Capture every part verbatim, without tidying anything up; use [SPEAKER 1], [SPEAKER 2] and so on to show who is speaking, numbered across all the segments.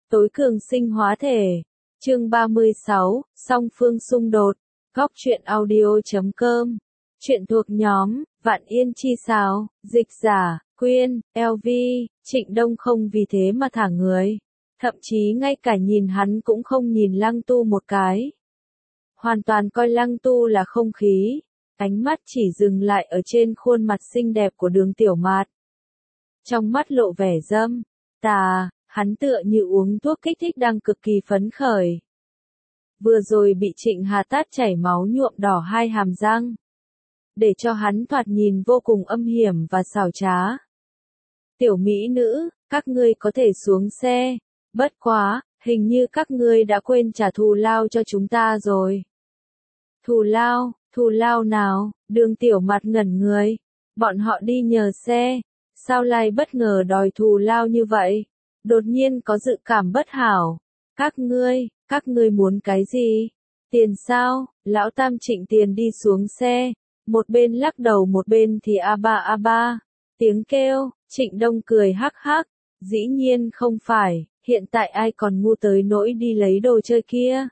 [SPEAKER 1] Tối cường sinh hóa thể. Chương ba mươi sáu, song phương xung đột. Góc truyện audio.com. Truyện thuộc nhóm, Vạn Yên Chi Sào, dịch giả, Quyên, lờ vê, Trịnh Đông không vì thế mà thả người. Thậm chí ngay cả nhìn hắn cũng không nhìn Lăng Tu một cái. Hoàn toàn coi Lăng Tu là không khí. Ánh mắt chỉ dừng lại ở trên khuôn mặt xinh đẹp của Đường Tiểu Mạt. Trong mắt lộ vẻ dâm, tà, hắn tựa như uống thuốc kích thích đang cực kỳ phấn khởi. Vừa rồi bị Trịnh Hà tát chảy máu nhuộm đỏ hai hàm răng. Để cho hắn thoạt nhìn vô cùng âm hiểm và xảo trá. Tiểu mỹ nữ, các ngươi có thể xuống xe. Bất quá, hình như các ngươi đã quên trả thù lao cho chúng ta rồi. Thù lao, thù lao nào? Đường Tiểu Mạt ngẩn người. Bọn họ đi nhờ xe. Sao lại bất ngờ đòi thù lao như vậy? Đột nhiên có dự cảm bất hảo. Các ngươi, các ngươi muốn cái gì? Tiền sao? Lão Tam Trịnh Tiền đi xuống xe. Một bên lắc đầu một bên thì a ba a ba. Tiếng kêu, Trịnh Đông cười hắc hắc. Dĩ nhiên không phải, hiện tại ai còn ngu tới nỗi đi lấy đồ chơi kia.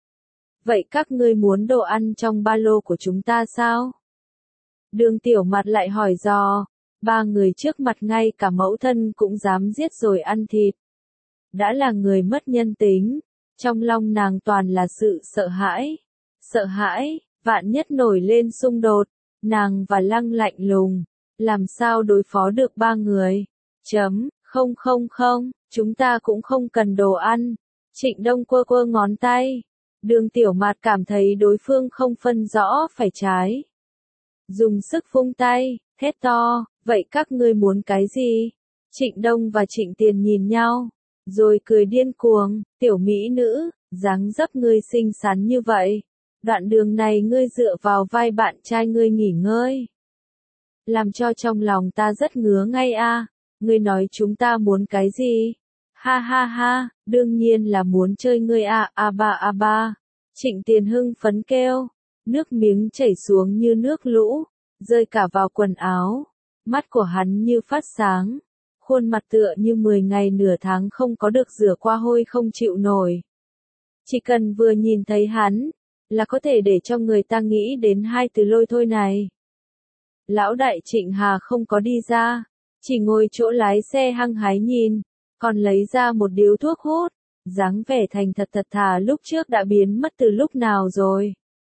[SPEAKER 1] Vậy các ngươi muốn đồ ăn trong ba lô của chúng ta sao? Đường Tiểu Mạt lại hỏi dò. Ba người trước mặt ngay cả mẫu thân cũng dám giết rồi ăn thịt. Đã là người mất nhân tính. Trong lòng nàng toàn là sự sợ hãi. Sợ hãi, vạn nhất nổi lên xung đột. Nàng và Lăng lạnh lùng. Làm sao đối phó được ba người? Chấm, không không không, chúng ta cũng không cần đồ ăn. Trịnh Đông quơ quơ ngón tay. Đường Tiểu Mạt cảm thấy đối phương không phân rõ phải trái. Dùng sức vung tay, thét to, vậy các ngươi muốn cái gì? Trịnh Đông và Trịnh Tiền nhìn nhau, rồi cười điên cuồng, tiểu mỹ nữ, dáng dấp ngươi xinh xắn như vậy. Đoạn đường này ngươi dựa vào vai bạn trai ngươi nghỉ ngơi. Làm cho trong lòng ta rất ngứa ngay a. Ngươi nói chúng ta muốn cái gì? Ha ha ha, đương nhiên là muốn chơi ngươi a, a ba a ba. Trịnh Tiền hưng phấn kêu, nước miếng chảy xuống như nước lũ, rơi cả vào quần áo. Mắt của hắn như phát sáng, khuôn mặt tựa như mười ngày nửa tháng không có được rửa qua hôi không chịu nổi. Chỉ cần vừa nhìn thấy hắn, là có thể để cho người ta nghĩ đến hai từ lôi thôi này. Lão đại Trịnh Hà không có đi ra, chỉ ngồi chỗ lái xe hăng hái nhìn, còn lấy ra một điếu thuốc hút, dáng vẻ thành thật thật thà lúc trước đã biến mất từ lúc nào rồi.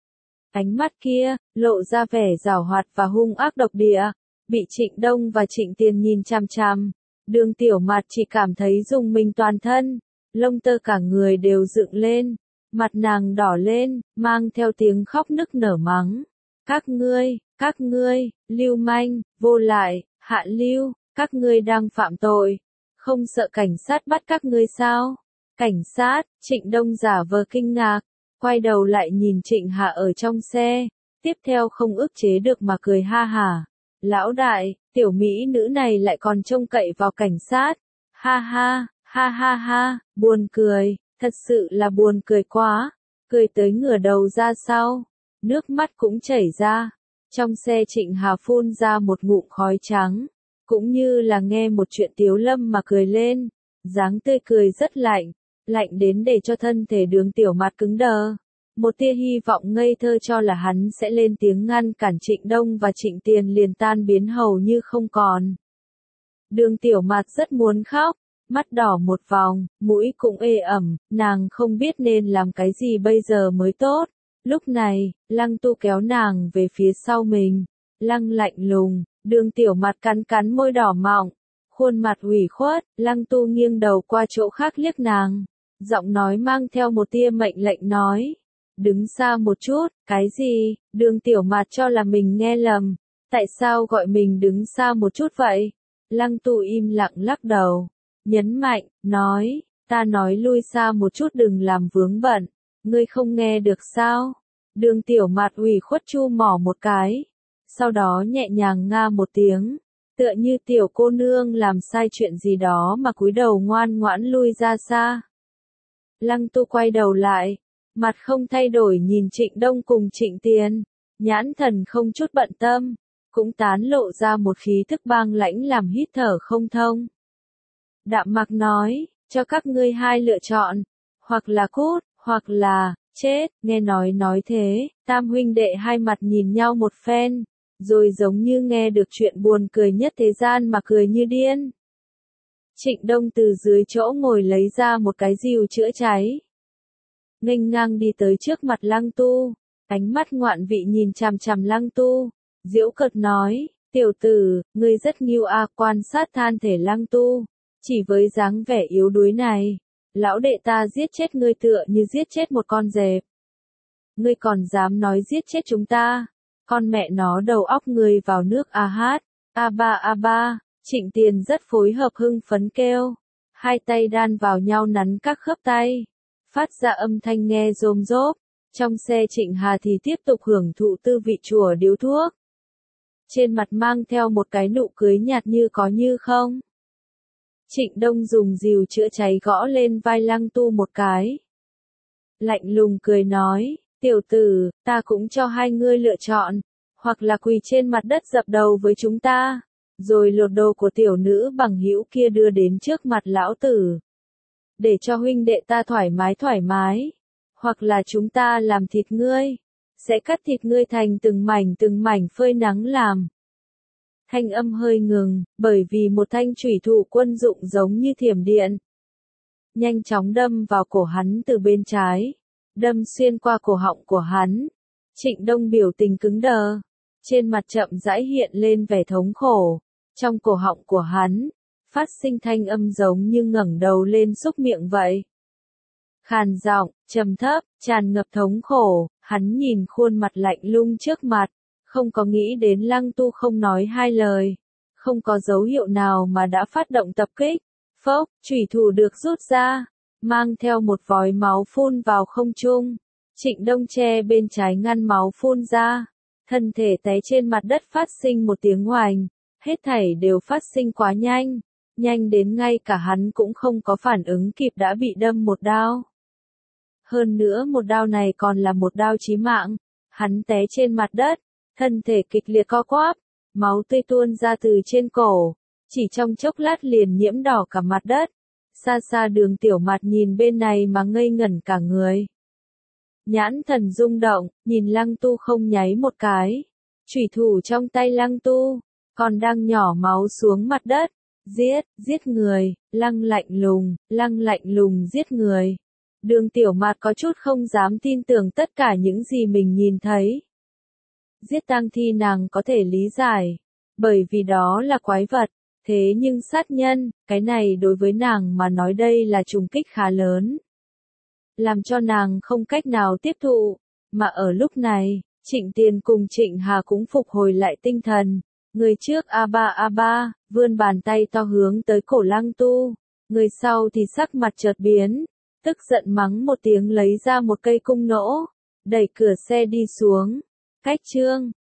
[SPEAKER 1] Ánh mắt kia, lộ ra vẻ giảo hoạt và hung ác độc địa, bị Trịnh Đông và Trịnh Tiền nhìn chằm chằm. Đường Tiểu Mạt chỉ cảm thấy rùng mình toàn thân, lông tơ cả người đều dựng lên, mặt nàng đỏ lên, mang theo tiếng khóc nức nở mắng. Các ngươi, các ngươi, lưu manh, vô lại, hạ lưu, các ngươi đang phạm tội, không sợ cảnh sát bắt các ngươi sao? Cảnh sát, Trịnh Đông giả vờ kinh ngạc, quay đầu lại nhìn Trịnh Hạ ở trong xe, tiếp theo không ức chế được mà cười ha hả. Lão đại, tiểu mỹ nữ này lại còn trông cậy vào cảnh sát. Ha ha, ha ha ha, buồn cười, thật sự là buồn cười quá. Cười tới ngửa đầu ra sau, nước mắt cũng chảy ra. Trong xe Trịnh Hà phun ra một ngụm khói trắng, cũng như là nghe một chuyện tiếu lâm mà cười lên. Dáng tươi cười rất lạnh, lạnh đến để cho thân thể Đường Tiểu Mạt cứng đờ. Một tia hy vọng ngây thơ cho là hắn sẽ lên tiếng ngăn cản Trịnh Đông và Trịnh Tiền liền tan biến hầu như không còn. Đường Tiểu Mạt rất muốn khóc, mắt đỏ một vòng, mũi cũng ê ẩm, nàng không biết nên làm cái gì bây giờ mới tốt. Lúc này, Lăng Tu kéo nàng về phía sau mình. Lăng lạnh lùng, Đường Tiểu Mạt cắn cắn môi đỏ mọng, khuôn mặt ủy khuất, Lăng Tu nghiêng đầu qua chỗ khác liếc nàng. Giọng nói mang theo một tia mệnh lệnh nói. Đứng xa một chút, cái gì? Đường Tiểu Mạt cho là mình nghe lầm. Tại sao gọi mình đứng xa một chút vậy? Lăng Tu im lặng lắc đầu. Nhấn mạnh, nói, ta nói lui xa một chút đừng làm vướng bận. Ngươi không nghe được sao? Đường Tiểu Mạt ủy khuất chu mỏ một cái. Sau đó nhẹ nhàng nga một tiếng. Tựa như tiểu cô nương làm sai chuyện gì đó mà cúi đầu ngoan ngoãn lui ra xa. Lăng Tu quay đầu lại. Mặt không thay đổi nhìn Trịnh Đông cùng Trịnh Tiền, nhãn thần không chút bận tâm, cũng tán lộ ra một khí thức băng lãnh làm hít thở không thông. Đạm Mặc nói, cho các ngươi hai lựa chọn, hoặc là cút, hoặc là, chết, nghe nói nói thế, tam huynh đệ hai mặt nhìn nhau một phen, rồi giống như nghe được chuyện buồn cười nhất thế gian mà cười như điên. Trịnh Đông từ dưới chỗ ngồi lấy ra một cái rìu chữa cháy. Nghênh ngang đi tới trước mặt Lăng Tu, ánh mắt ngoạn vị nhìn chằm chằm Lăng Tu, giễu cợt nói, tiểu tử, ngươi rất nghiêu a. Quan sát than thể Lăng Tu, chỉ với dáng vẻ yếu đuối này, lão đệ ta giết chết ngươi tựa như giết chết một con dẹp. Ngươi còn dám nói giết chết chúng ta, con mẹ nó đầu óc ngươi vào nước a hát, a ba a ba. Trịnh Tiền rất phối hợp hưng phấn kêu, hai tay đan vào nhau nắn các khớp tay, phát ra âm thanh nghe rôm rốp. Trong xe Trịnh Hà thì tiếp tục hưởng thụ tư vị chùa điếu thuốc. Trên mặt mang theo một cái nụ cười nhạt như có như không. Trịnh Đông dùng rìu chữa cháy gõ lên vai Lăng Tu một cái. Lạnh lùng cười nói, tiểu tử, ta cũng cho hai ngươi lựa chọn, hoặc là quỳ trên mặt đất dập đầu với chúng ta, rồi lột đồ của tiểu nữ bằng hữu kia đưa đến trước mặt lão tử. Để cho huynh đệ ta thoải mái thoải mái, hoặc là chúng ta làm thịt ngươi, sẽ cắt thịt ngươi thành từng mảnh từng mảnh phơi nắng làm. Thanh âm hơi ngừng, bởi vì một thanh chủy thủ quân dụng giống như thiểm điện. Nhanh chóng đâm vào cổ hắn từ bên trái, đâm xuyên qua cổ họng của hắn. Trịnh Đông biểu tình cứng đờ, trên mặt chậm rãi hiện lên vẻ thống khổ, trong cổ họng của hắn, phát sinh thanh âm giống như ngẩng đầu lên xúc miệng vậy. Khàn giọng, trầm thấp, tràn ngập thống khổ, hắn nhìn khuôn mặt lạnh lùng trước mặt, không có nghĩ đến Lăng Tu không nói hai lời, không có dấu hiệu nào mà đã phát động tập kích. Phốc, chủy thủ được rút ra, mang theo một vòi máu phun vào không trung. Trịnh Đông che bên trái ngăn máu phun ra, thân thể té trên mặt đất phát sinh một tiếng oành, hết thảy đều phát sinh quá nhanh, nhanh đến ngay cả hắn cũng không có phản ứng kịp đã bị đâm một đao. Hơn nữa một đao này còn là một đao chí mạng, hắn té trên mặt đất, thân thể kịch liệt co quắp, máu tươi tuôn ra từ trên cổ, chỉ trong chốc lát liền nhiễm đỏ cả mặt đất. Xa xa Đường Tiểu Mặt nhìn bên này mà ngây ngẩn cả người. Nhãn thần rung động, nhìn Lăng Tu không nháy một cái. Chủy thủ trong tay Lăng Tu, còn đang nhỏ máu xuống mặt đất. Giết, giết người, Lăng lạnh lùng, Lăng lạnh lùng giết người. Đường Tiểu Mặt có chút không dám tin tưởng tất cả những gì mình nhìn thấy. Giết tang thi nàng có thể lý giải, bởi vì đó là quái vật. Thế nhưng sát nhân, cái này đối với nàng mà nói đây là trùng kích khá lớn. Làm cho nàng không cách nào tiếp thụ, mà ở lúc này, Trịnh Tiền cùng Trịnh Hà cũng phục hồi lại tinh thần. Người trước a ba a ba, vươn bàn tay to hướng tới cổ Lăng Tu, người sau thì sắc mặt chợt biến, tức giận mắng một tiếng lấy ra một cây cung nỗ, đẩy cửa xe đi xuống. Cách chương